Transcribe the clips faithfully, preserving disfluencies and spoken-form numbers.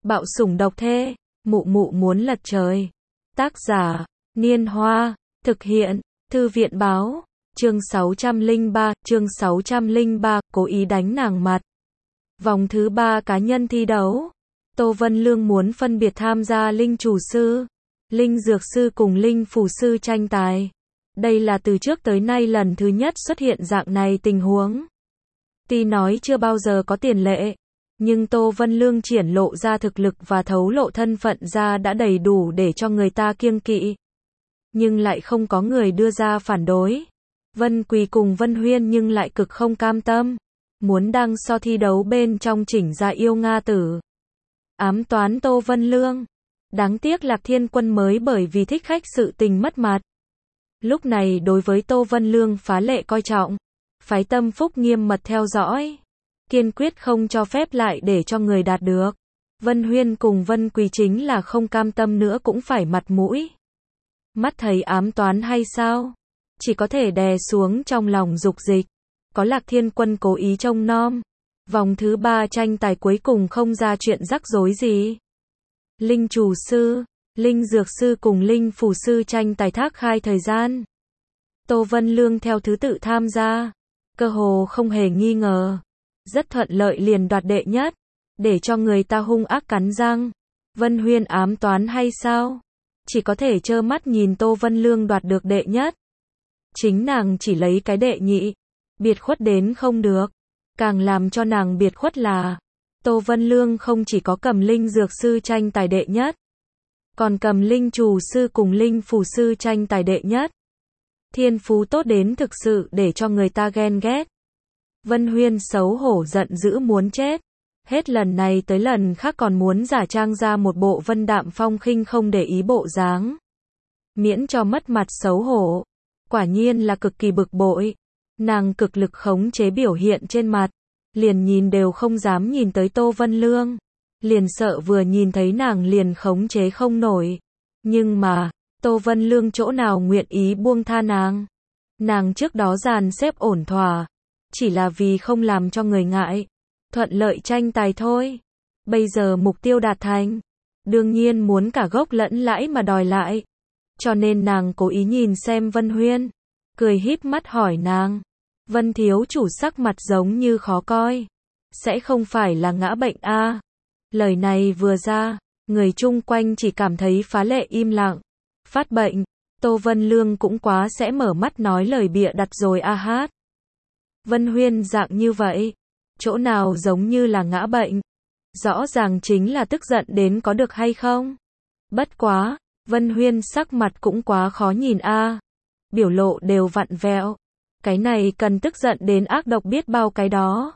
Bạo sủng độc thê, mụ mụ muốn lật trời. Tác giả, Niên Hoa, thực hiện, Thư viện báo, chương sáu trăm lẻ ba, chương sáu trăm lẻ ba, cố ý đánh nàng mặt. Vòng thứ ba cá nhân thi đấu. Tô Vân Lương muốn phân biệt tham gia linh chủ sư, linh dược sư cùng linh phù sư tranh tài. Đây là từ trước tới nay lần thứ nhất xuất hiện dạng này tình huống. Tuy nói chưa bao giờ có tiền lệ, nhưng Tô Vân Lương triển lộ ra thực lực và thấu lộ thân phận ra đã đầy đủ để cho người ta kiêng kỵ. Nhưng lại không có người đưa ra phản đối. Vân Quỳ cùng Vân Huyên nhưng lại cực không cam tâm, muốn đăng so thi đấu bên trong chỉnh ra yêu Nga tử. Ám toán Tô Vân Lương. Đáng tiếc Lạc Thiên Quân mới bởi vì thích khách sự tình mất mặt. Lúc này đối với Tô Vân Lương phá lệ coi trọng, phái tâm phúc nghiêm mật theo dõi, kiên quyết không cho phép lại để cho người đạt được. Vân Huyên cùng Vân Quỳ chính là không cam tâm nữa cũng phải mặt mũi. Mắt thấy ám toán hay sao? Chỉ có thể đè xuống trong lòng dục dịch. Có Lạc Thiên Quân cố ý trông nom. Vòng thứ ba tranh tài cuối cùng không ra chuyện rắc rối gì. Linh chủ sư, linh dược sư cùng linh phù sư tranh tài thác khai thời gian. Tô Vân Lương theo thứ tự tham gia, cơ hồ không hề nghi ngờ, rất thuận lợi liền đoạt đệ nhất, để cho người ta hung ác cắn răng. Vân Huyên ám toán hay sao? Chỉ có thể trơ mắt nhìn Tô Vân Lương đoạt được đệ nhất. Chính nàng chỉ lấy cái đệ nhị, biệt khuất đến không được. Càng làm cho nàng biệt khuất là, Tô Vân Lương không chỉ có cầm linh dược sư tranh tài đệ nhất, còn cầm linh chủ sư cùng linh phù sư tranh tài đệ nhất. Thiên phú tốt đến thực sự để cho người ta ghen ghét. Vân Huyên xấu hổ giận dữ muốn chết. Hết lần này tới lần khác còn muốn giả trang ra một bộ vân đạm phong khinh không để ý bộ dáng, miễn cho mất mặt xấu hổ. Quả nhiên là cực kỳ bực bội. Nàng cực lực khống chế biểu hiện trên mặt, liền nhìn đều không dám nhìn tới Tô Vân Lương, liền sợ vừa nhìn thấy nàng liền khống chế không nổi. Nhưng mà, Tô Vân Lương chỗ nào nguyện ý buông tha nàng. Nàng trước đó dàn xếp ổn thỏa, chỉ là vì không làm cho người ngại, thuận lợi tranh tài thôi. Bây giờ mục tiêu đạt thành, đương nhiên muốn cả gốc lẫn lãi mà đòi lại. Cho nên nàng cố ý nhìn xem Vân Huyên, cười híp mắt hỏi nàng, Vân thiếu chủ sắc mặt giống như khó coi, sẽ không phải là ngã bệnh a? À? Lời này vừa ra, người chung quanh chỉ cảm thấy phá lệ im lặng. Phát bệnh, Tô Vân Lương cũng quá sẽ mở mắt nói lời bịa đặt rồi a hát. Vân Huyên dạng như vậy, chỗ nào giống như là ngã bệnh, rõ ràng chính là tức giận đến có được hay không? Bất quá, Vân Huyên sắc mặt cũng quá khó nhìn a, à. Biểu lộ đều vặn vẹo. Cái này cần tức giận đến ác độc biết bao cái đó.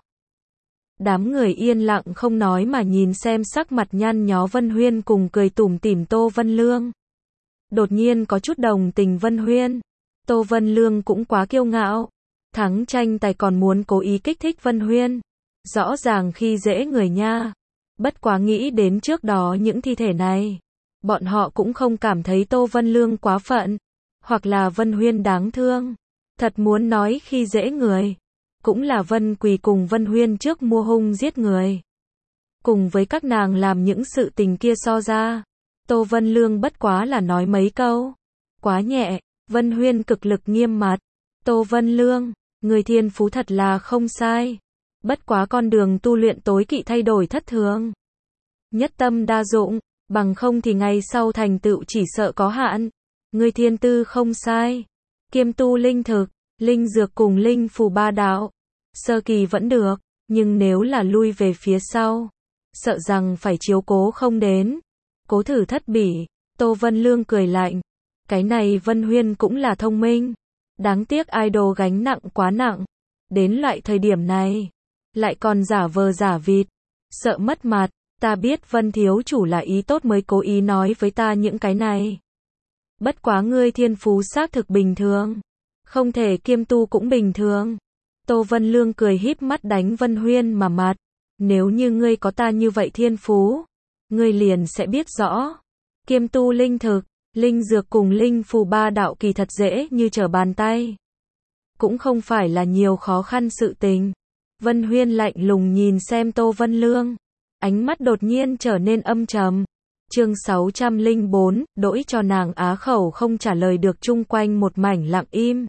Đám người yên lặng không nói mà nhìn xem sắc mặt nhăn nhó Vân Huyên cùng cười tủm tỉm Tô Vân Lương. Đột nhiên có chút đồng tình Vân Huyên. Tô Vân Lương cũng quá kiêu ngạo. Thắng tranh tài còn muốn cố ý kích thích Vân Huyên. Rõ ràng khi dễ người nha. Bất quá nghĩ đến trước đó những thi thể này, bọn họ cũng không cảm thấy Tô Vân Lương quá phận, hoặc là Vân Huyên đáng thương. Thật muốn nói khi dễ người, cũng là Vân Quỳ cùng Vân Huyên trước mua hung giết người. Cùng với các nàng làm những sự tình kia so ra, Tô Vân Lương bất quá là nói mấy câu. Quá nhẹ. Vân Huyên cực lực nghiêm mặt. Tô Vân Lương, người thiên phú thật là không sai. Bất quá con đường tu luyện tối kỵ thay đổi thất thường. Nhất tâm đa dụng, bằng không thì ngày sau thành tựu chỉ sợ có hạn. Người thiên tư không sai. Kiêm tu linh thực, linh dược cùng linh phù ba đạo. Sơ kỳ vẫn được, nhưng nếu là lui về phía sau, sợ rằng phải chiếu cố không đến. Cố thử thất bỉ. Tô Vân Lương cười lạnh. Cái này Vân Huyên cũng là thông minh. Đáng tiếc idol gánh nặng quá nặng. Đến loại thời điểm này, lại còn giả vờ giả vịt. Sợ mất mặt. Ta biết Vân thiếu chủ là ý tốt mới cố ý nói với ta những cái này. Bất quá ngươi thiên phú xác thực bình thường. Không thể kiêm tu cũng bình thường. Tô Vân Lương cười híp mắt đánh Vân Huyên mà mặt. Nếu như ngươi có ta như vậy thiên phú, ngươi liền sẽ biết rõ. Kiêm tu linh thực, linh dược cùng linh phù ba đạo kỳ thật dễ như trở bàn tay. Cũng không phải là nhiều khó khăn sự tình. Vân Huyên lạnh lùng nhìn xem Tô Vân Lương. ánh mắt đột nhiên trở nên âm trầm. Chương sáu trăm lẻ bốn, đỗi cho nàng á khẩu không trả lời được, chung quanh một mảnh lặng im.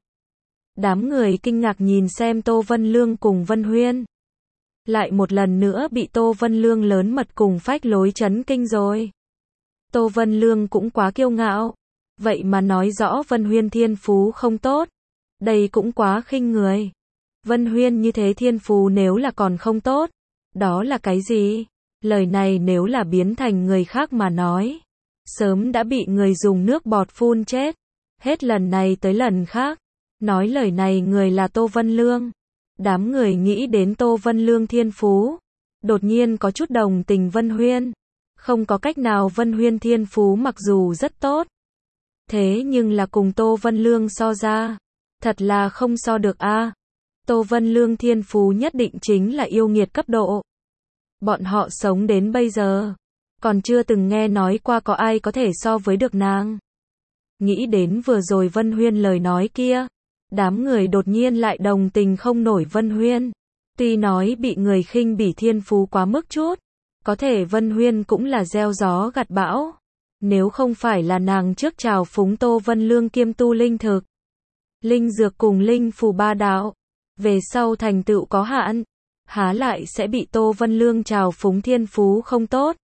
Đám người kinh ngạc nhìn xem Tô Vân Lương cùng Vân Huyên. Lại một lần nữa bị Tô Vân Lương lớn mật cùng phách lối chấn kinh rồi. Tô Vân Lương cũng quá kiêu ngạo. Vậy mà nói rõ Vân Huyên thiên phú không tốt. Đây cũng quá khinh người. Vân Huyên như thế thiên phú nếu là còn không tốt. Đó là cái gì? Lời này nếu là biến thành người khác mà nói. Sớm đã bị người dùng nước bọt phun chết. Hết lần này tới lần khác. Nói lời này người là Tô Vân Lương. Đám người nghĩ đến Tô Vân Lương thiên phú. Đột nhiên có chút đồng tình Vân Huyên. Không có cách nào, Vân Huyên thiên phú mặc dù rất tốt. Thế nhưng là cùng Tô Vân Lương so ra. Thật là không so được a. À. Tô Vân Lương thiên phú nhất định chính là yêu nghiệt cấp độ. Bọn họ sống đến bây giờ. Còn chưa từng nghe nói qua có ai có thể so với được nàng. Nghĩ đến vừa rồi Vân Huyên lời nói kia. Đám người đột nhiên lại đồng tình không nổi Vân Huyên. Tuy nói bị người khinh bỉ thiên phú quá mức chút. Có thể Vân Huyên cũng là gieo gió gặt bão. Nếu không phải là nàng trước trào phúng Tô Vân Lương kiêm tu linh thực. Linh dược cùng linh phù ba đạo. Về sau thành tựu có hạn. Há lại sẽ bị Tô Vân Lương trào phúng thiên phú không tốt.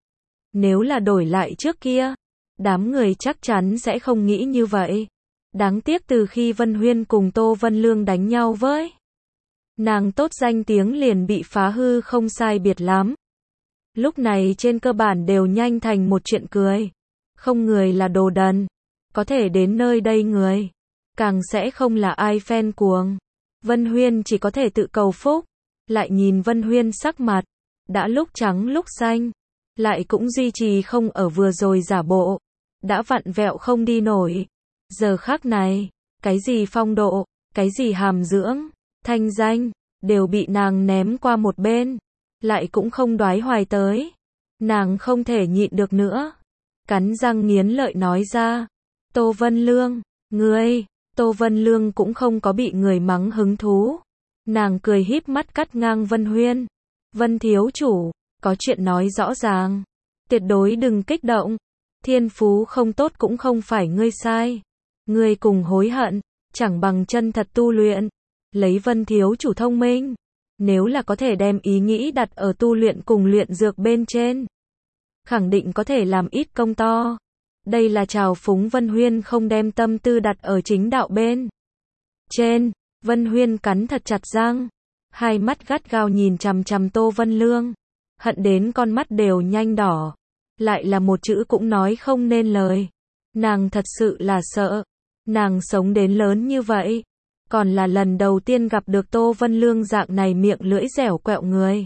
Nếu là đổi lại trước kia. Đám người chắc chắn sẽ không nghĩ như vậy. Đáng tiếc từ khi Vân Huyên cùng Tô Vân Lương đánh nhau với. Nàng tốt danh tiếng liền bị phá hư không sai biệt lắm. Lúc này trên cơ bản đều nhanh thành một chuyện cười. Không người là đồ đần. Có thể đến nơi đây người. Càng sẽ không là ai fan cuồng. Vân Huyên chỉ có thể tự cầu phúc. Lại nhìn Vân Huyên sắc mặt. Đã lúc trắng lúc xanh. Lại cũng duy trì không ở vừa rồi giả bộ. Đã vặn vẹo không đi nổi. Giờ khắc này. Cái gì phong độ. Cái gì hàm dưỡng. Thanh danh. Đều bị nàng ném qua một bên. Lại cũng không đoái hoài tới. Nàng không thể nhịn được nữa. Cắn răng nghiến lợi nói ra. Tô Vân Lương. Ngươi. Tô Vân Lương cũng không có bị người mắng hứng thú. Nàng cười híp mắt cắt ngang Vân Huyên. Vân thiếu chủ. Có chuyện nói rõ ràng. Tuyệt đối đừng kích động. Thiên phú không tốt cũng không phải ngươi sai. Ngươi cùng hối hận. Chẳng bằng chân thật tu luyện. Lấy Vân thiếu chủ thông minh. Nếu là có thể đem ý nghĩ đặt ở tu luyện cùng luyện dược bên trên. Khẳng định có thể làm ít công to. Đây là trào phúng Vân Huyên không đem tâm tư đặt ở chính đạo bên trên. Vân Huyên cắn thật chặt răng. Hai mắt gắt gao nhìn chằm chằm Tô Vân Lương. Hận đến con mắt đều nhanh đỏ. Lại là một chữ cũng nói không nên lời. Nàng thật sự là sợ. Nàng sống đến lớn như vậy. Còn là lần đầu tiên gặp được Tô Vân Lương dạng này miệng lưỡi dẻo quẹo người.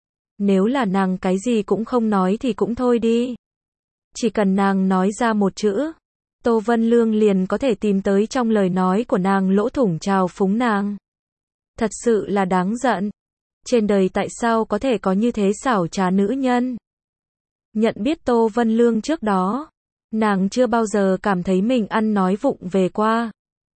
Nếu là nàng cái gì cũng không nói thì cũng thôi đi. Chỉ cần nàng nói ra một chữ. Tô Vân Lương liền có thể tìm tới trong lời nói của nàng lỗ thủng trào phúng nàng. Thật sự là đáng giận. Trên đời tại sao có thể có như thế xảo trá nữ nhân. Nhận biết Tô Vân Lương trước đó. Nàng chưa bao giờ cảm thấy mình ăn nói vụng về qua.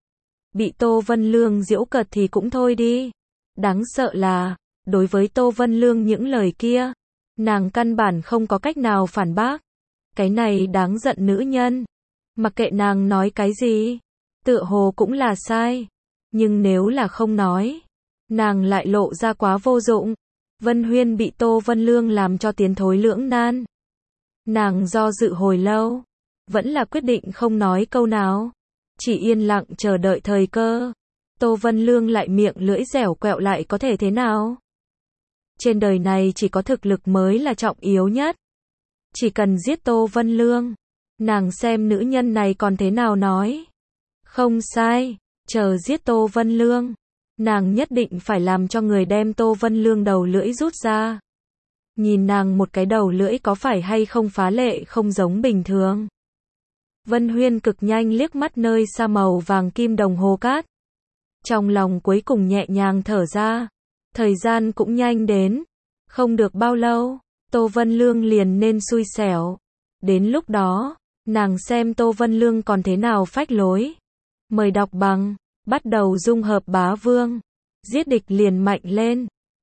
Bị Tô Vân Lương giễu cợt thì cũng thôi đi. Đáng sợ là, đối với Tô Vân Lương những lời kia, nàng căn bản không có cách nào phản bác. Cái này đáng giận nữ nhân. Mặc kệ nàng nói cái gì, tựa hồ cũng là sai. Nhưng nếu là không nói, nàng lại lộ ra quá vô dụng. Vân Huyên bị Tô Vân Lương làm cho tiến thối lưỡng nan. Nàng do dự hồi lâu, vẫn là quyết định không nói câu nào. Chỉ yên lặng chờ đợi thời cơ. Tô Vân Lương lại miệng lưỡi dẻo quẹo lại có thể thế nào? Trên đời này chỉ có thực lực mới là trọng yếu nhất. Chỉ cần giết Tô Vân Lương. Nàng xem nữ nhân này còn thế nào nói. Không sai. Chờ giết Tô Vân Lương. Nàng nhất định phải làm cho người đem Tô Vân Lương đầu lưỡi rút ra. Nhìn nàng một cái đầu lưỡi có phải hay không phá lệ không giống bình thường. Vân Huyên cực nhanh liếc mắt nơi xa màu vàng kim đồng hồ cát. Trong lòng cuối cùng nhẹ nhàng thở ra. Thời gian cũng nhanh đến. Không được bao lâu, Tô Vân Lương liền nên xui xẻo. Đến lúc đó, nàng xem Tô Vân Lương còn thế nào phách lối. Mời đọc bằng, bắt đầu dung hợp bá vương. Giết địch liền mạnh lên.